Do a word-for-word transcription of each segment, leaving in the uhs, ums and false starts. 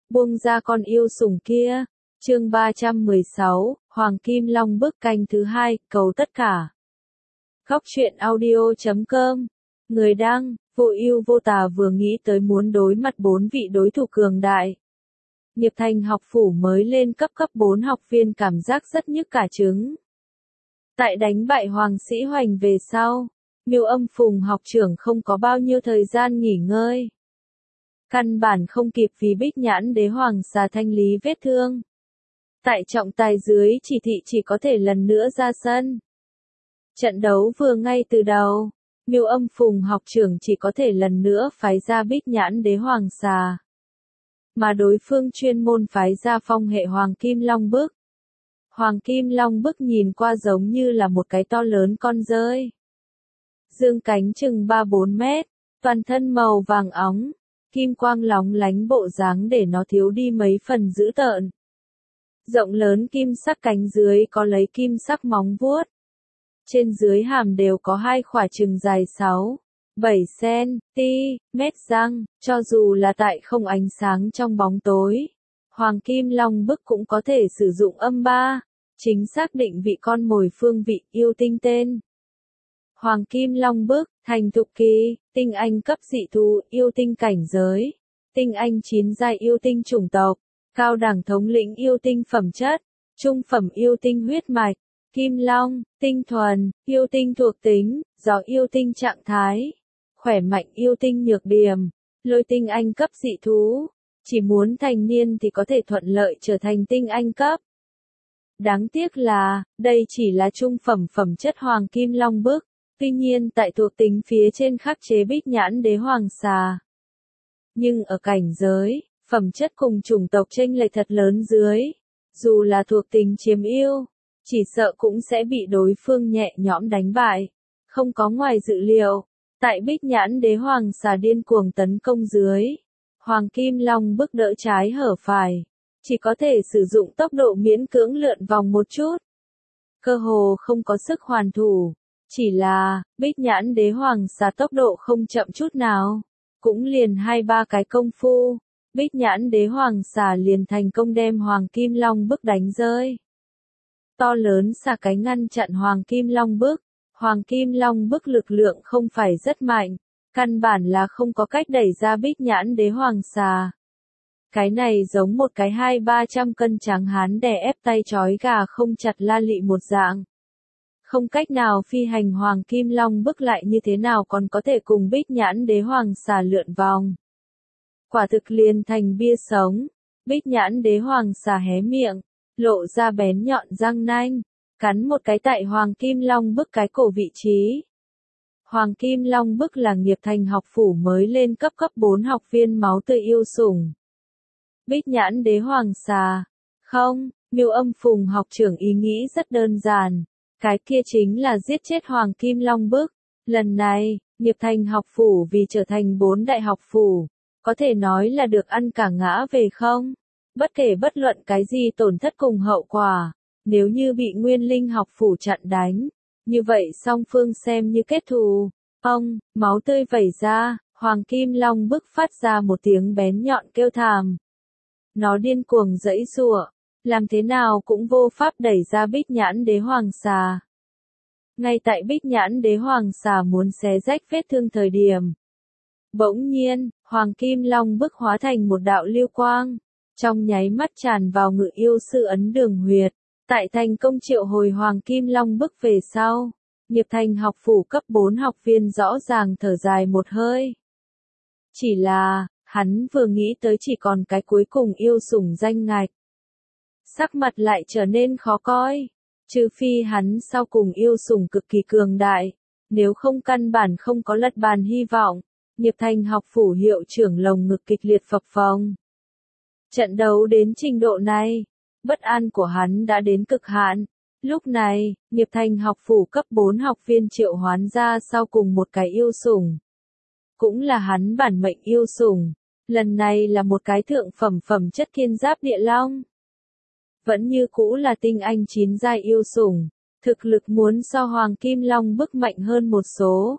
buông ra con yêu sủng kia. Chương ba trăm mười sáu, Hoàng Kim Long bức canh thứ hai, cầu tất cả. Góc truyện audio chấm com. Người đăng, vô ưu vô tà vừa nghĩ tới muốn đối mặt bốn vị đối thủ cường đại. Nghiệp Thành học phủ mới lên cấp cấp bốn học viên cảm giác rất nhức cả trứng. Tại đánh bại Hoàng Sĩ Hoành về sau, Miêu Âm Phùng học trưởng không có bao nhiêu thời gian nghỉ ngơi. Căn bản không kịp vì Bích Nhãn Đế Hoàng xà thanh lý vết thương. Tại trọng tài dưới chỉ thị chỉ có thể lần nữa ra sân. Trận đấu vừa ngay từ đầu, Miêu Âm Phùng học trưởng chỉ có thể lần nữa phái ra Bích Nhãn Đế Hoàng xà. Mà đối phương chuyên môn phái ra phong hệ Hoàng Kim Long bức. Hoàng Kim Long bức nhìn qua giống như là một cái to lớn con dơi. Dương cánh chừng ba bốn mét, toàn thân màu vàng óng, kim quang lóng lánh bộ dáng để nó thiếu đi mấy phần dữ tợn. Rộng lớn kim sắc cánh dưới có lấy kim sắc móng vuốt. Trên dưới hàm đều có hai khỏa chừng dài sáu, bảy xăng-ti-mét răng, cho dù là tại không ánh sáng trong bóng tối. Hoàng Kim Long bức cũng có thể sử dụng âm ba, chính xác định vị con mồi phương vị yêu tinh tên. Hoàng Kim Long bức, thành thục kỳ, tinh anh cấp dị thú yêu tinh cảnh giới, tinh anh chín giai yêu tinh chủng tộc, cao đẳng thống lĩnh yêu tinh phẩm chất, trung phẩm yêu tinh huyết mạch, Kim Long, tinh thuần, yêu tinh thuộc tính, gió yêu tinh trạng thái, khỏe mạnh yêu tinh nhược điểm, lôi tinh anh cấp dị thú, chỉ muốn thành niên thì có thể thuận lợi trở thành tinh anh cấp. Đáng tiếc là, đây chỉ là trung phẩm phẩm chất Hoàng Kim Long bức, tuy nhiên tại thuộc tính phía trên khắc chế Bích Nhãn Đế Hoàng xà. Nhưng ở cảnh giới, phẩm chất cùng chủng tộc chênh lệch thật lớn dưới, dù là thuộc tính chiếm ưu, chỉ sợ cũng sẽ bị đối phương nhẹ nhõm đánh bại. Không có ngoài dự liệu, tại Bích Nhãn Đế Hoàng xà điên cuồng tấn công dưới, Hoàng Kim Long bức đỡ trái hở phải, chỉ có thể sử dụng tốc độ miễn cưỡng lượn vòng một chút. Cơ hồ không có sức hoàn thủ, chỉ là, Bích Nhãn Đế Hoàng xà tốc độ không chậm chút nào, cũng liền hai ba cái công phu, Bích Nhãn Đế Hoàng xà liền thành công đem Hoàng Kim Long bức đánh rơi. To lớn xà cánh ngăn chặn Hoàng Kim Long bức, Hoàng Kim Long bức lực lượng không phải rất mạnh, căn bản là không có cách đẩy ra Bích Nhãn Đế Hoàng xà. Cái này giống một cái hai ba trăm cân tráng hán đè ép tay trói gà không chặt la lị một dạng. Không cách nào phi hành Hoàng Kim Long bức lại như thế nào còn có thể cùng Bích Nhãn Đế Hoàng xà lượn vòng. Quả thực liền thành bia sống, Bích Nhãn Đế Hoàng xà hé miệng, lộ ra bén nhọn răng nanh, cắn một cái tại Hoàng Kim Long bức cái cổ vị trí. Hoàng Kim Long bức là Nghiệp Thành học phủ mới lên cấp cấp bốn học viên máu tươi yêu sủng. Bích Nhãn Đế Hoàng xà, không, Miêu Âm Phùng học trưởng ý nghĩ rất đơn giản, cái kia chính là giết chết Hoàng Kim Long bức. Lần này, Nghiệp Thành học phủ vì trở thành bốn đại học phủ, có thể nói là được ăn cả ngã về không. Bất kể bất luận cái gì tổn thất cùng hậu quả, nếu như bị Nguyên Linh học phủ chặn đánh, như vậy song phương xem như kết thù. Ông, máu tươi vẩy ra, Hoàng Kim Long bức phát ra một tiếng bén nhọn kêu thảm. Nó điên cuồng giãy giụa, làm thế nào cũng vô pháp đẩy ra Bích Nhãn Đế Hoàng xà. Ngay tại Bích Nhãn Đế Hoàng xà muốn xé rách vết thương thời điểm, bỗng nhiên, Hoàng Kim Long bức hóa thành một đạo lưu quang, trong nháy mắt tràn vào Ngự Yêu Sư ấn đường huyệt. Tại thành công triệu hồi Hoàng Kim Long bức về sau, Nghiệp Thành học phủ cấp bốn học viên rõ ràng thở dài một hơi. Chỉ là, hắn vừa nghĩ tới chỉ còn cái cuối cùng yêu sủng danh ngạch, sắc mặt lại trở nên khó coi. Trừ phi hắn sau cùng yêu sủng cực kỳ cường đại, nếu không căn bản không có lật bàn hy vọng. Nghiệp Thành học phủ hiệu trưởng lồng ngực kịch liệt phập phồng. Trận đấu đến trình độ này, bất an của hắn đã đến cực hạn. Lúc này, Nghiệp Thành học phủ cấp bốn học viên triệu hoán ra sau cùng một cái yêu sủng. Cũng là hắn bản mệnh yêu sủng. Lần này là một cái thượng phẩm phẩm chất Thiên Giáp Địa Long. Vẫn như cũ là tinh anh chín giai yêu sủng, thực lực muốn so Hoàng Kim Long bức mạnh hơn một số.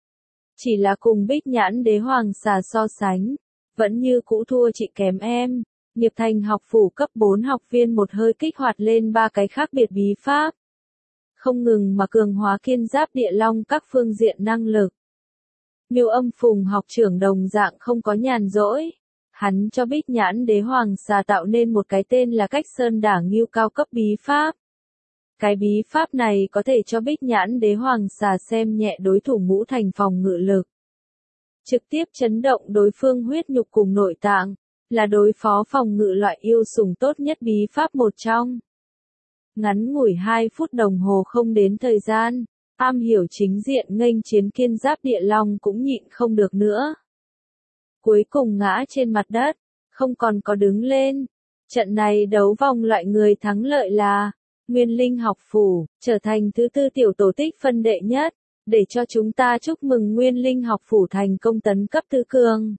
Chỉ là cùng Bích Nhãn Đế Hoàng xà so sánh, vẫn như cũ thua chị kém em. Nghiệp Thành học phủ cấp bốn học viên một hơi kích hoạt lên ba cái khác biệt bí pháp. Không ngừng mà cường hóa Kiên Giáp Địa Long các phương diện năng lực. Miêu Âm Phùng học trưởng đồng dạng không có nhàn rỗi. Hắn cho Bích Nhãn Đế Hoàng Xà tạo nên một cái tên là Cách Sơn Đả Ngưu cao cấp bí pháp. Cái bí pháp này có thể cho Bích Nhãn Đế Hoàng Xà xem nhẹ đối thủ ngũ thành phòng ngự lực. Trực tiếp chấn động đối phương huyết nhục cùng nội tạng, là đối phó phòng ngự loại yêu sủng tốt nhất bí pháp một trong. Ngắn ngủi hai phút đồng hồ không đến thời gian, am hiểu chính diện nghênh chiến Kiên Giáp Địa Long cũng nhịn không được nữa. Cuối cùng ngã trên mặt đất, không còn có đứng lên. Trận này đấu vòng loại người thắng lợi là Nguyên Linh học phủ, trở thành thứ tư tiểu tổ tích phân đệ nhất, để cho chúng ta chúc mừng Nguyên Linh học phủ thành công tấn cấp tứ cường.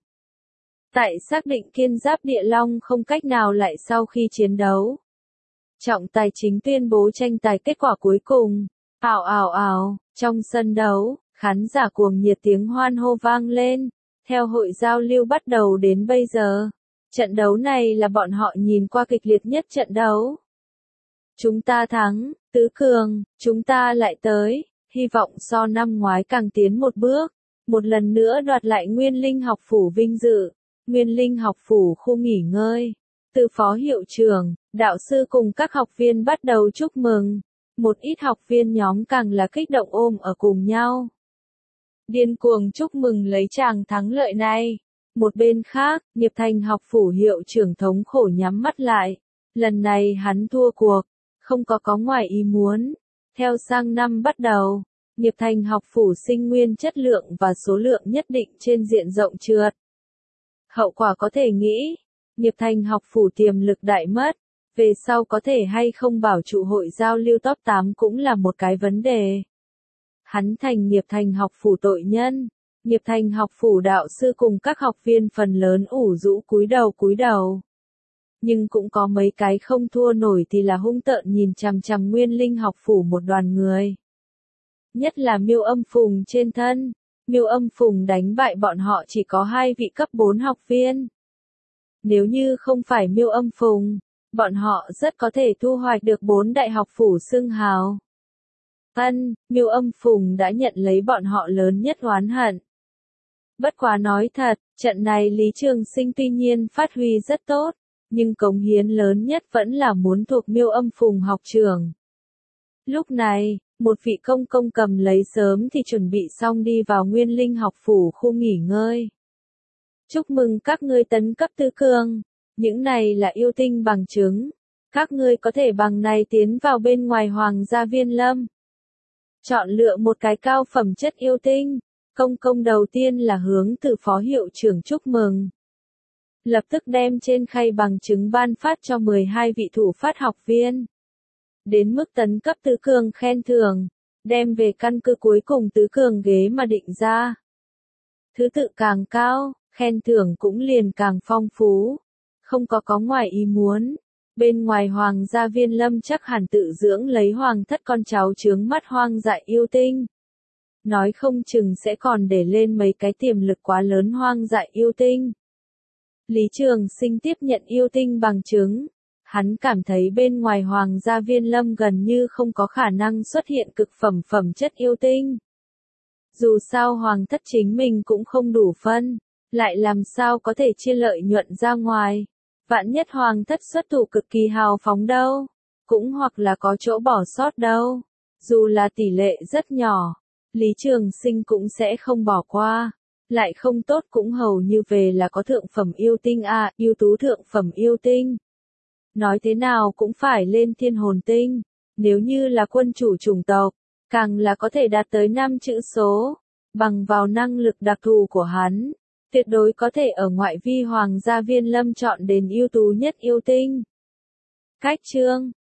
Tại xác định Kiên Giáp Địa Long không cách nào lại sau khi chiến đấu. Trọng tài chính tuyên bố tranh tài kết quả cuối cùng. Ào ào ào, trong sân đấu, khán giả cuồng nhiệt tiếng hoan hô vang lên. Theo hội giao lưu bắt đầu đến bây giờ, trận đấu này là bọn họ nhìn qua kịch liệt nhất trận đấu. Chúng ta thắng, tứ cường, chúng ta lại tới, hy vọng so năm ngoái càng tiến một bước, một lần nữa đoạt lại Nguyên Linh học phủ vinh dự. Nguyên Linh học phủ khu nghỉ ngơi, từ phó hiệu trưởng, đạo sư cùng các học viên bắt đầu chúc mừng, một ít học viên nhóm càng là kích động ôm ở cùng nhau. Điên cuồng chúc mừng lấy chàng thắng lợi này. Một bên khác, Nghiệp Thành học phủ hiệu trưởng thống khổ nhắm mắt lại. Lần này hắn thua cuộc, không có có ngoài ý muốn. Theo sang năm bắt đầu, Nghiệp Thành học phủ sinh nguyên chất lượng và số lượng nhất định trên diện rộng trượt. Hậu quả có thể nghĩ, Nghiệp Thành học phủ tiềm lực đại mất, về sau có thể hay không bảo trụ hội giao lưu top tám cũng là một cái vấn đề. Hắn thành Nghiệp Thành học phủ tội nhân, Nghiệp Thành học phủ đạo sư cùng các học viên phần lớn ủ rũ cúi đầu cúi đầu. Nhưng cũng có mấy cái không thua nổi thì là hung tợn nhìn chằm chằm Nguyên Linh học phủ một đoàn người. Nhất là Miêu Âm Phùng trên thân, Miêu Âm Phùng đánh bại bọn họ chỉ có hai vị cấp bốn học viên. Nếu như không phải Miêu Âm Phùng, bọn họ rất có thể thu hoạch được bốn đại học phủ xưng hào. Ân, Miêu Âm Phùng đã nhận lấy bọn họ lớn nhất oán hận. Bất quá nói thật, trận này Lý Trường Sinh tuy nhiên phát huy rất tốt, nhưng cống hiến lớn nhất vẫn là muốn thuộc Miêu Âm Phùng học trưởng. Lúc này, một vị công công cầm lấy sớm thì chuẩn bị xong đi vào Nguyên Linh học phủ khu nghỉ ngơi. Chúc mừng các ngươi tấn cấp tứ cường, những này là yêu tinh bằng chứng, các ngươi có thể bằng này tiến vào bên ngoài Hoàng gia Viên Lâm. Chọn lựa một cái cao phẩm chất yêu tinh, công công đầu tiên là hướng từ phó hiệu trưởng chúc mừng. Lập tức đem trên khay bằng chứng ban phát cho mười hai vị thủ phát học viên. Đến mức tấn cấp tứ cường khen thưởng, đem về căn cứ cuối cùng tứ cường ghế mà định ra. Thứ tự càng cao, khen thưởng cũng liền càng phong phú. Không có có ngoài ý muốn. Bên ngoài Hoàng gia Viên Lâm chắc hẳn tự dưỡng lấy hoàng thất con cháu chướng mắt hoang dại yêu tinh. Nói không chừng sẽ còn để lên mấy cái tiềm lực quá lớn hoang dại yêu tinh. Lý Trường Sinh tiếp nhận yêu tinh bằng chứng. Hắn cảm thấy bên ngoài Hoàng gia Viên Lâm gần như không có khả năng xuất hiện cực phẩm phẩm chất yêu tinh. Dù sao hoàng thất chính mình cũng không đủ phân, lại làm sao có thể chia lợi nhuận ra ngoài. Vạn nhất hoàng thất xuất thủ cực kỳ hào phóng đâu, cũng hoặc là có chỗ bỏ sót đâu. Dù là tỷ lệ rất nhỏ, Lý Trường Sinh cũng sẽ không bỏ qua. Lại không tốt cũng hầu như về là có thượng phẩm yêu tinh à, ưu tú thượng phẩm yêu tinh. Nói thế nào cũng phải lên thiên hồn tinh, nếu như là quân chủ chủng tộc, càng là có thể đạt tới năm chữ số, bằng vào năng lực đặc thù của hắn, tuyệt đối có thể ở ngoại vi Hoàng gia Viên Lâm chọn đến ưu tú nhất yêu tinh. Cách chương